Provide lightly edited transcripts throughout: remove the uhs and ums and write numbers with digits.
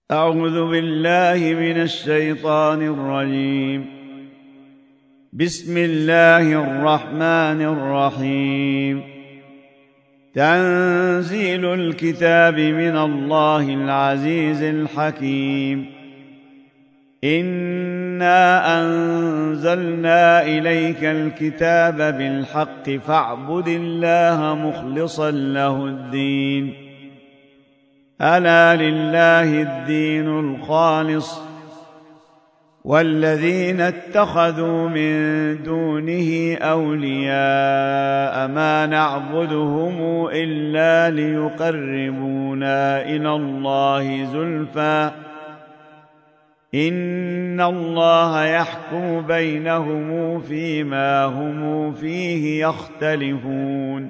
أعوذ بالله من الشيطان الرجيم. بسم الله الرحمن الرحيم. تنزيل الكتاب من الله العزيز الحكيم. إنا أنزلنا إليك الكتاب بالحق فاعبد الله مخلصا له الدين. ألا لله الدين الخالص والذين اتخذوا من دونه أولياء ما نعبدهم إلا ليقربونا إلى الله زلفى إن الله يحكم بينهم فيما هم فيه يختلفون.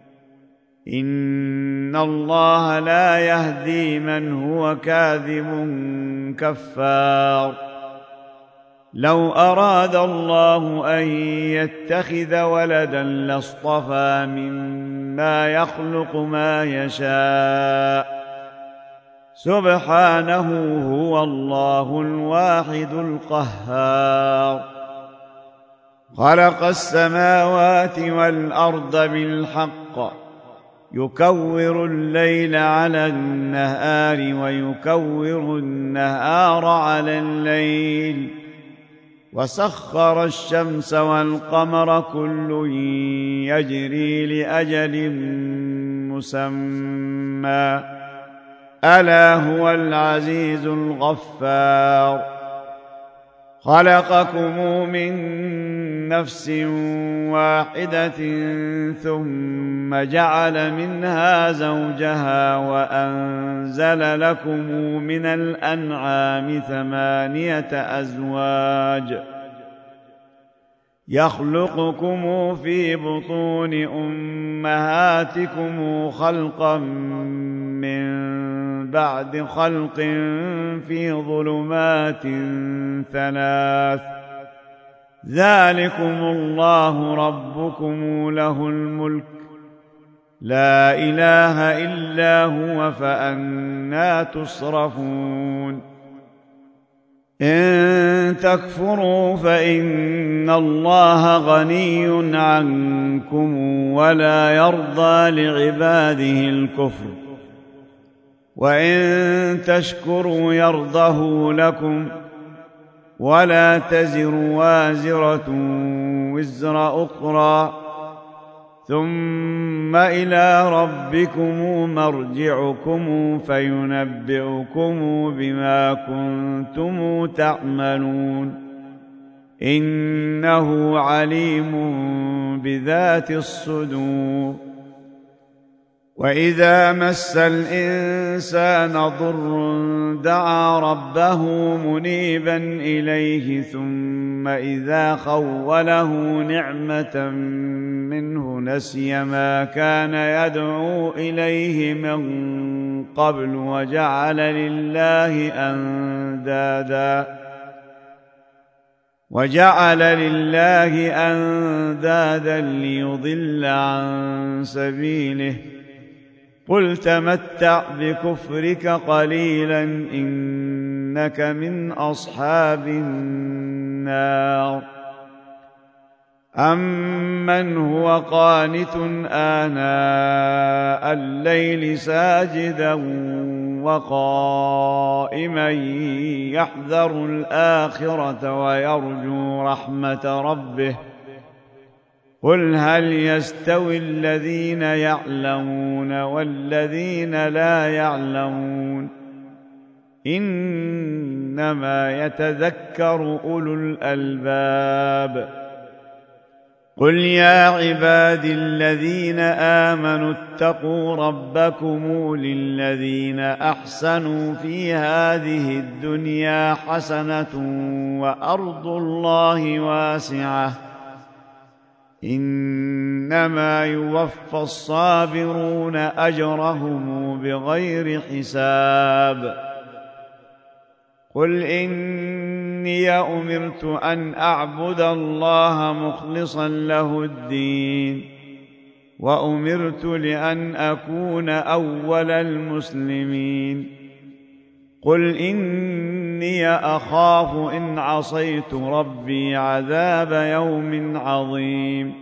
إن الله لا يهدي من هو كاذب كفار. لو أراد الله أن يتخذ ولدا لاصطفى مما يخلق ما يشاء سبحانه هو الله الواحد القهار. خلق السماوات والأرض بالحق يكور الليل على النهار ويكور النهار على الليل وسخر الشمس والقمر كل يجري لأجل مسمى ألا هو العزيز الغفار. خلقكم من نفس واحدة ثم جعل منها زوجها وأنزل لكم من الأنعام 8 أزواج يخلقكم في بطون أمهاتكم خلقا من بعد خلق في ظلمات 3 ذلكم الله ربكم له الملك لا إله إلا هو فأنى تصرفون. إن تكفروا فإن الله غني عنكم ولا يرضى لعباده الكفر وإن تشكروا يرضه لكم ولا تزر وازرة وزر أخرى ثم إلى ربكم مرجعكم فينبئكم بما كنتم تعملون إنه عليم بذات الصدور. وإذا مس الإنسان ضر دعا ربه منيبا إليه ثم إذا خوله نعمة منه نسي ما كان يدعو إليه من قبل وجعل لله أندادا ليضل عن سبيله قل تمتع بكفرك قليلا إنك من أصحاب النار. أمن هو قانت آناء الليل ساجدا وقائما يحذر الآخرة ويرجو رحمة ربه قل هل يستوي الذين يعلمون والذين لا يعلمون إنما يتذكر أولو الألباب. قل يا عبادي الذين آمنوا اتقوا ربكم للذين أحسنوا في هذه الدنيا حسنة وأرض الله واسعة إنما يوفى الصابرون أجرهم بغير حساب. قل إني أمرت أن أعبد الله مخلصا له الدين وأمرت لأن أكون أول المسلمين قل إني أخاف إن عصيت ربي عذاب يوم عظيم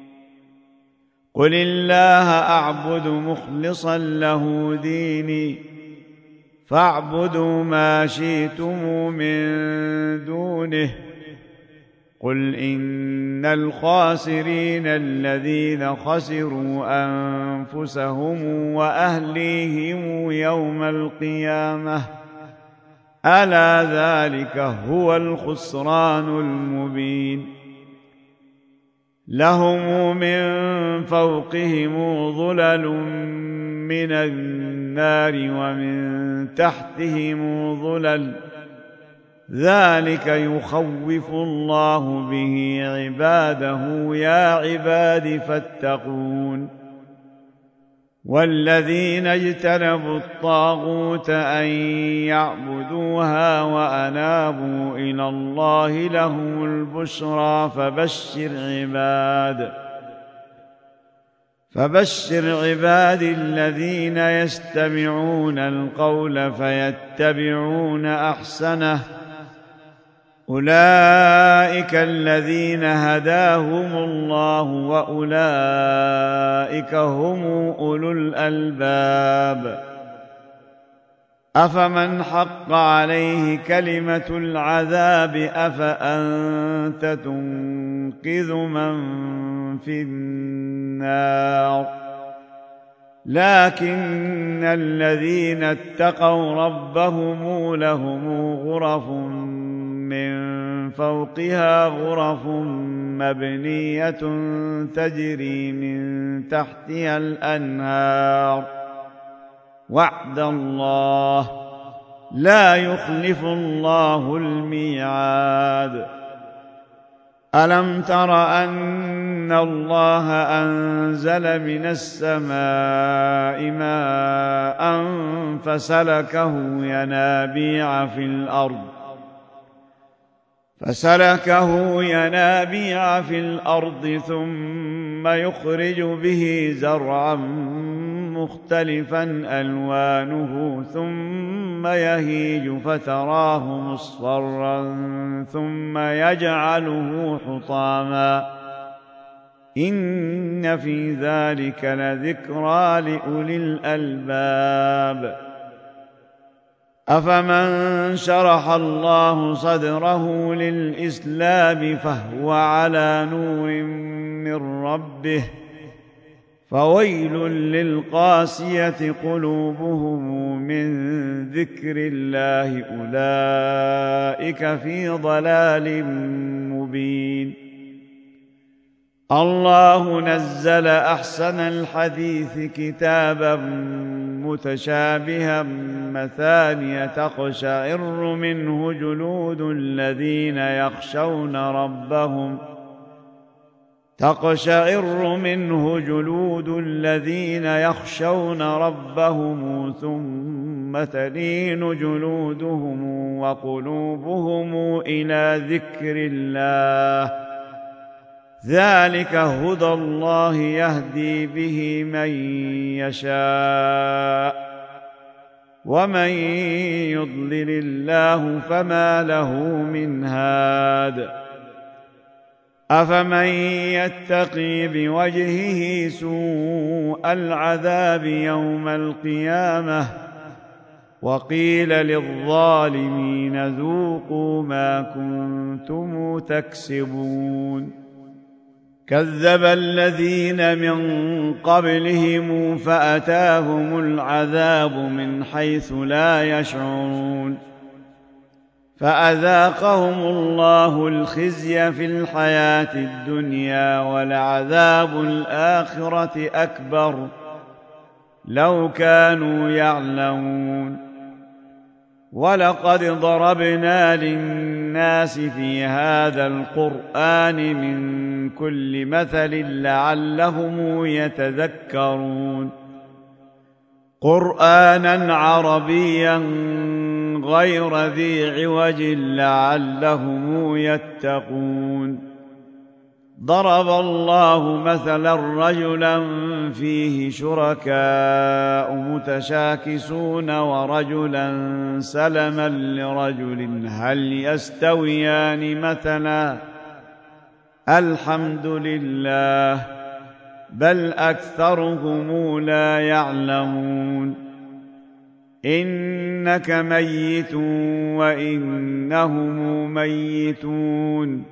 قل الله أعبد مخلصا له ديني فاعبدوا ما شئتم من دونه قل إن الخاسرين الذين خسروا أنفسهم وأهليهم يوم القيامة ألا ذلك هو الخسران المبين لهم من فوقهم ظلل من النار ومن تحتهم ظلل ذلك يخوف الله به عباده يا عباد فاتقون والذين اجتنبوا الطاغوت أن يعبدوها وأنابوا إلى الله لهم البشرى فبشر عباد الذين يستمعون القول فيتبعون أحسنه أولئك الذين هداهم الله وأولئك هم أولو الألباب أفمن حق عليه كلمة العذاب أفأنت تنقذ من في النار لكن الذين اتقوا ربهم لهم غرف من فوقها غرف مبنية تجري من تحتها الأنهار وعد الله لا يخلف الله الميعاد ألم تر أن الله أنزل من السماء ماء فسلكه ينابيع في الأرض ثم يخرج به زرعا مختلفا ألوانه ثم يهيج فتراه مصفرا ثم يجعله حطاما إن في ذلك لذكرى لأولي الألباب أفمن شرح الله صدره للإسلام فهو على نور من ربه فويل للقاسية قلوبهم من ذكر الله أولئك في ضلال مبين الله نزل أحسن الحديث كتابا متشابها مثانية تقشعر منه جلود الذين يخشون ربهم ثم تلين جلودهم وقلوبهم إلى ذكر الله ذلك هدى الله يهدي به من يشاء ومن يضلل الله فما له من هاد أفمن يتقي بوجهه سوء العذاب يوم القيامة وقيل للظالمين ذوقوا ما كنتم تكسبون كذب الذين من قبلهم فأتاهم العذاب من حيث لا يشعرون فأذاقهم الله الخزي في الحياة الدنيا ولعذاب الآخرة أكبر لو كانوا يعلمون ولقد ضربنا للناس في هذا القرآن من كل مثل لعلهم يتذكرون قرآنا عربيا غير ذي عوج لعلهم يتقون ضرب الله مثلا رجلا فيه شركاء متشاكسون ورجلا سلما لرجل هل يستويان مثلا الحمد لله بل أكثرهم لا يعلمون إنك ميت وإنهم ميتون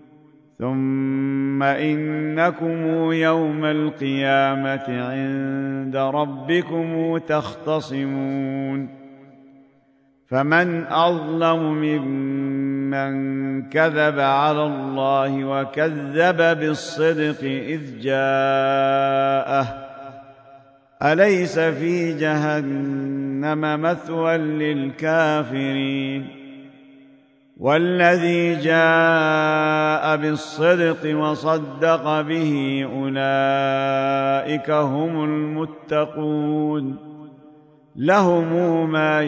ثم إنكم يوم القيامة عند ربكم تختصمون فمن أظلم ممن كذب على الله وكذب بالصدق إذ جاءه أليس في جهنم مثوى للكافرين والذي جاء بالصدق وصدق به أولئك هم المتقون لهم ما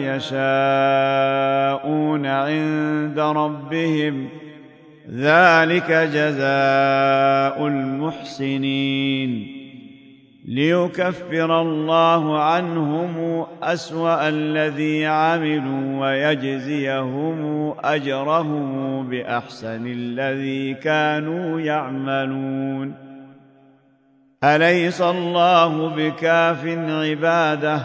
يشاءون عند ربهم ذلك جزاء المحسنين ليكفر الله عنهم أسوأ الذي عملوا ويجزيهم أجرهم بأحسن الذي كانوا يعملون أليس الله بكاف عباده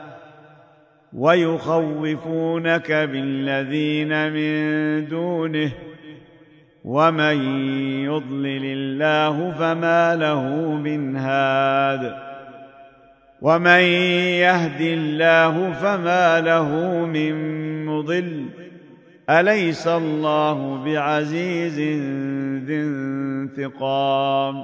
ويخوفونك بالذين من دونه ومن يضلل الله فما له من هاد ومن يهد الله فما له من مضل أليس الله بعزيز ذي انتقام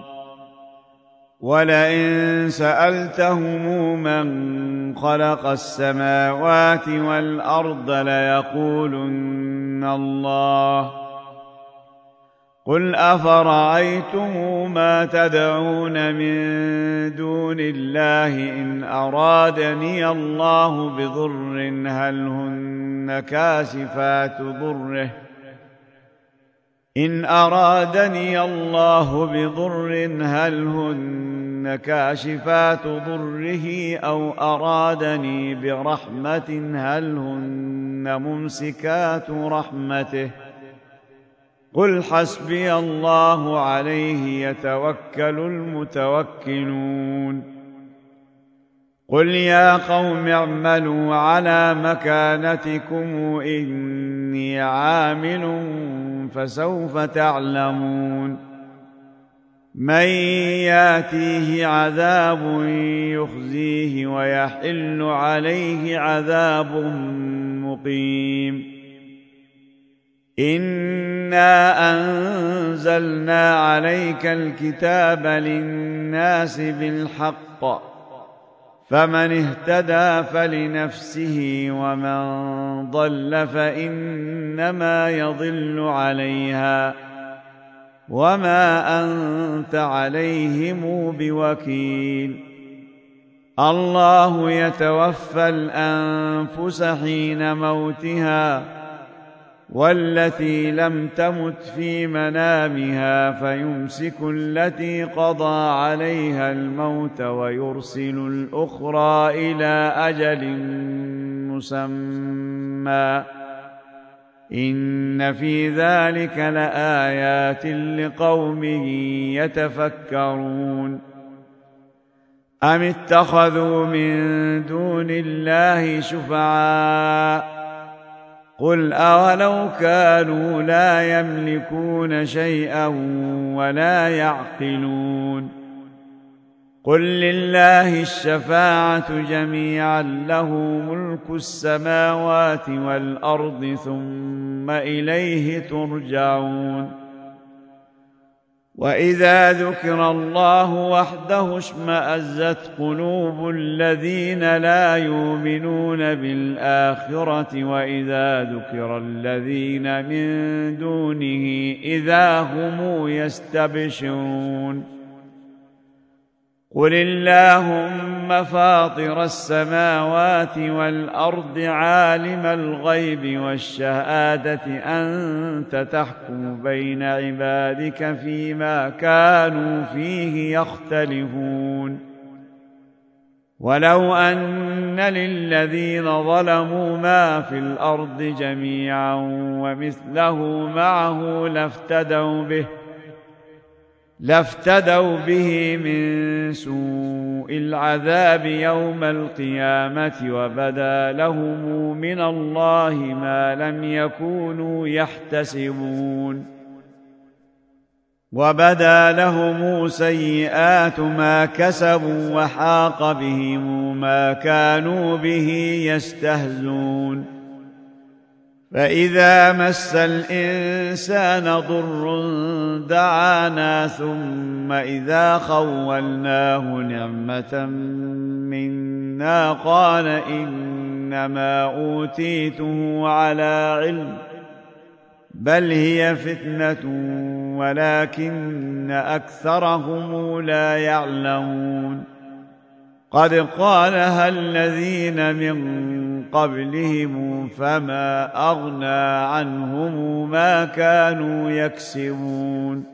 ولئن سألتهم من خلق السماوات والأرض ليقولن الله قل أفرأيتم ما تدعون من دون الله إن أرادني الله بضر هل هن كاشفات ضره إن أرادني الله بضر هل هن كاشفات ضره أو أرادني برحمة هل هن ممسكات رحمته قل حسبي الله عليه يتوكل المتوكلون قل يا قوم اعملوا على مكانتكم إني عامل فسوف تعلمون من ياتيه عذاب يخزيه ويحل عليه عذاب مقيم إنا أنزلنا عليك الكتاب للناس بالحق فمن اهتدى فلنفسه ومن ضل فإنما يضل عليها وما أنت عليهم بوكيل الله يتوفى الأنفس حين موتها والتي لم تمت في منامها فيمسك التي قضى عليها الموت ويرسل الأخرى إلى أجل مسمى إن في ذلك لآيات لقوم يتفكرون أم اتخذوا من دون الله شفعاء قل أولو كانوا لا يملكون شيئا ولا يعقلون قل لله الشفاعة جميعا له ملك السماوات والأرض ثم إليه ترجعون وإذا ذكر الله وحده اشمأزت قلوب الذين لا يؤمنون بالآخرة وإذا ذكر الذين من دونه إذا هم يستبشرون قل اللهم فاطر السماوات والأرض عالم الغيب والشهادة أنت تحكم بين عبادك فيما كانوا فيه يختلفون ولو أن للذين ظلموا ما في الأرض جميعا ومثله معه لافتدوا به من سوء العذاب يوم القيامة وبدا لهم من الله ما لم يكونوا يحتسبون وبدا لهم سيئات ما كسبوا وحاق بهم ما كانوا به يستهزئون فإذا مس الإنسان ضر دعانا ثم إذا خولناه نعمة منا قال إنما أوتيته على علم بل هي فتنة ولكن أكثرهم لا يعلمون قد قالها الذين من قبلهم فما أغنى عنهم ما كانوا يكسبون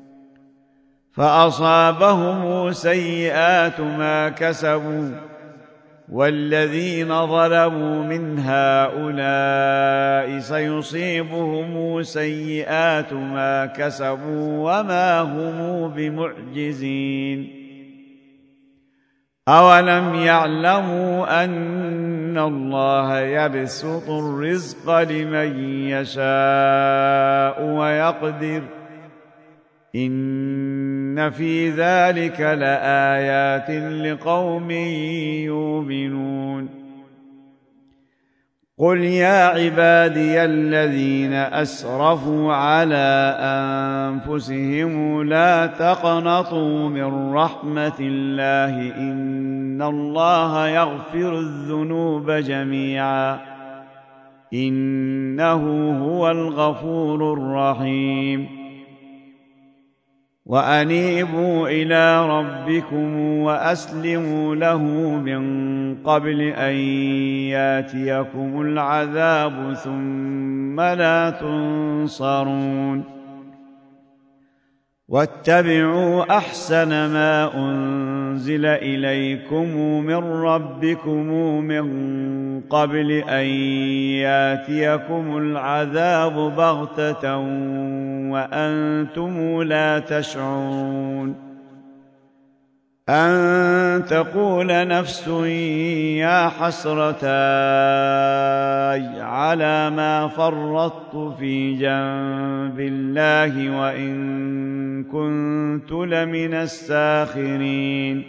فأصابهم سيئات ما كسبوا والذين ظلموا من هؤلاء سيصيبهم سيئات ما كسبوا وما هم بمعجزين أولم يعلموا أن الله يبسط الرزق لمن يشاء ويقدر إن في ذلك لآيات لقوم يؤمنون قل يا عبادي الذين أسرفوا على أنفسهم لا تقنطوا من رحمة الله إن الله يغفر الذنوب جميعا إنه هو الغفور الرحيم وأنيبوا إلى ربكم وأسلموا له من قبل أن ياتيكم العذاب ثم لا تنصرون واتبعوا أحسن ما أنزل إليكم من ربكم من قبل أن ياتيكم العذاب بغتة وأنتم لا تشعرون أن تقول نفس يا حسرة على ما فرطت في جنب الله وإن كنت لمن الساخرين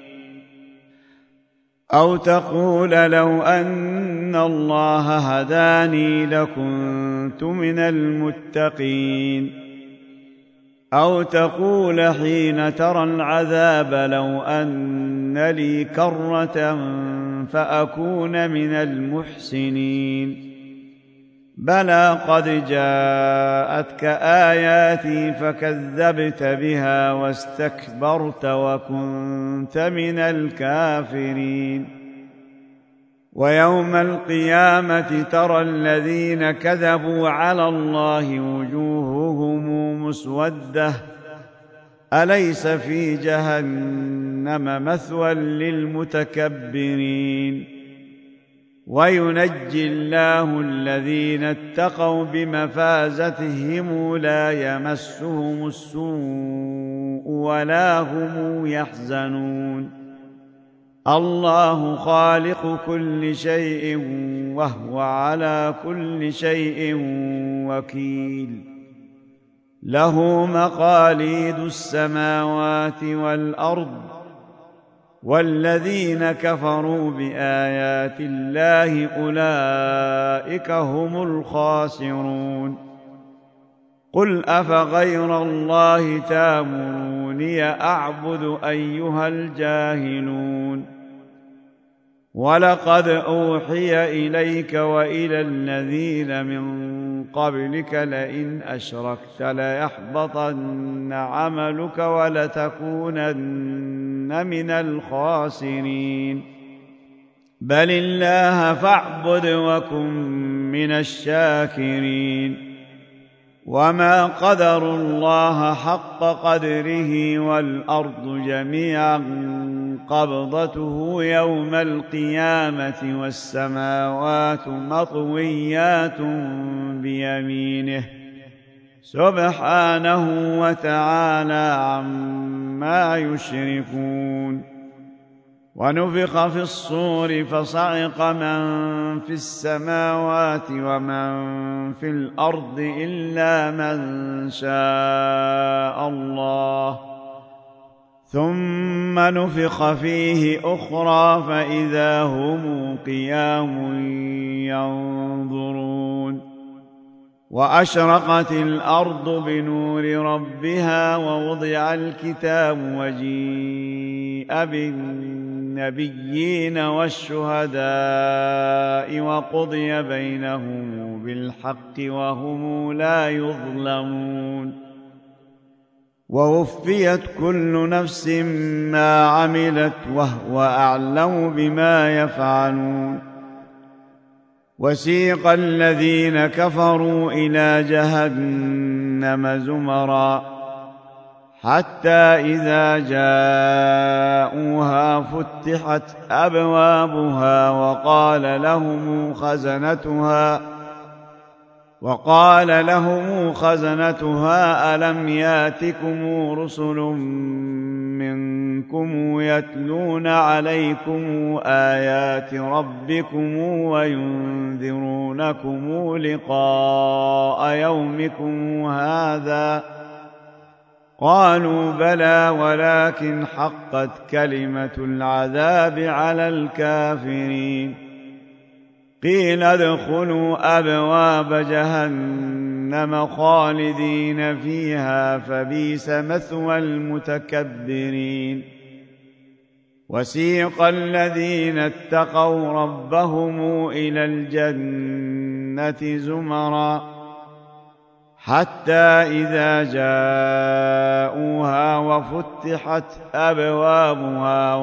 أو تقول لو أن الله هداني لكنت من المتقين أو تقول حين ترى العذاب لو أن لي كرة فأكون من المحسنين بلى قد جاءتك آياتي فكذبت بها واستكبرت وكنت من الكافرين ويوم القيامة ترى الذين كذبوا على الله وجوههم مسودة أليس في جهنم مثوى للمتكبرين وينجي الله الذين اتقوا بمفازتهم لا يمسهم السوء ولا هم يحزنون الله خالق كل شيء وهو على كل شيء وكيل له مقاليد السماوات والأرض والذين كفروا بآيات الله أولئك هم الخاسرون قل أفغير الله تأمروني أعبد أيها الجاهلون ولقد أوحي إليك وإلى الذين من قبلك لئن أشركت ليحبطن عملك ولتكونن من الخاسرين بل الله فاعبد وكن من الشاكرين وما قدروا الله حق قدره والأرض جميعا قبضته يوم القيامة والسماوات مطويات بيمينه سبحانه وتعالى عما يشركون ونفخ في الصور فصعق من في السماوات ومن في الأرض إلا من شاء الله ثم نفخ فيه أخرى فإذا هم قيام ينظرون وأشرقت الأرض بنور ربها ووضع الكتاب وجيء بالنبيين والشهداء وقضي بينهم بالحق وهم لا يظلمون ووفيت كل نفس ما عملت وهو أعلم بما يفعلون وسيق الذين كفروا إلى جهنم زمرا حتى إذا جاءوها فتحت أبوابها وقال لهم خزنتها ألم ياتكم رسل منكم يتلون عليكم آيات ربكم وينذرونكم لقاء يومكم هذا قالوا بلى ولكن حقت كلمة العذاب على الكافرين قيل ادخلوا أبواب جهنم خالدين فيها فبئس مثوى المتكبرين وسيق الذين اتقوا ربهم إلى الجنة زمرا حتى إذا جاءوها وفتحت أبوابها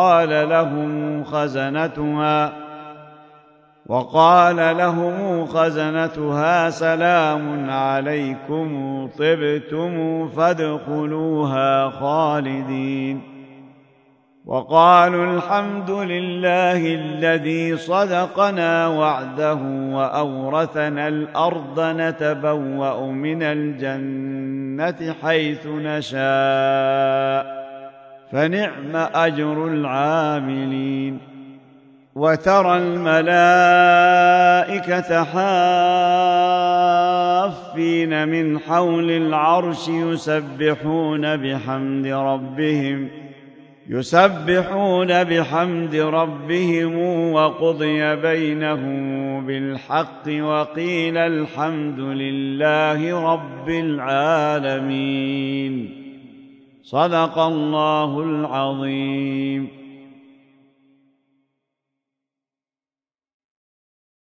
وقال لهم خزنتها سلام عليكم طبتم فادخلوها خالدين وقالوا الحمد لله الذي صدقنا وعده وأورثنا الأرض نتبوأ من الجنة حيث نشاء فنعم أجر العاملين وترى الملائكة حافين من حول العرش يسبحون بحمد ربهم وقضي بينهم بالحق وقيل الحمد لله رب العالمين صدق الله العظيم.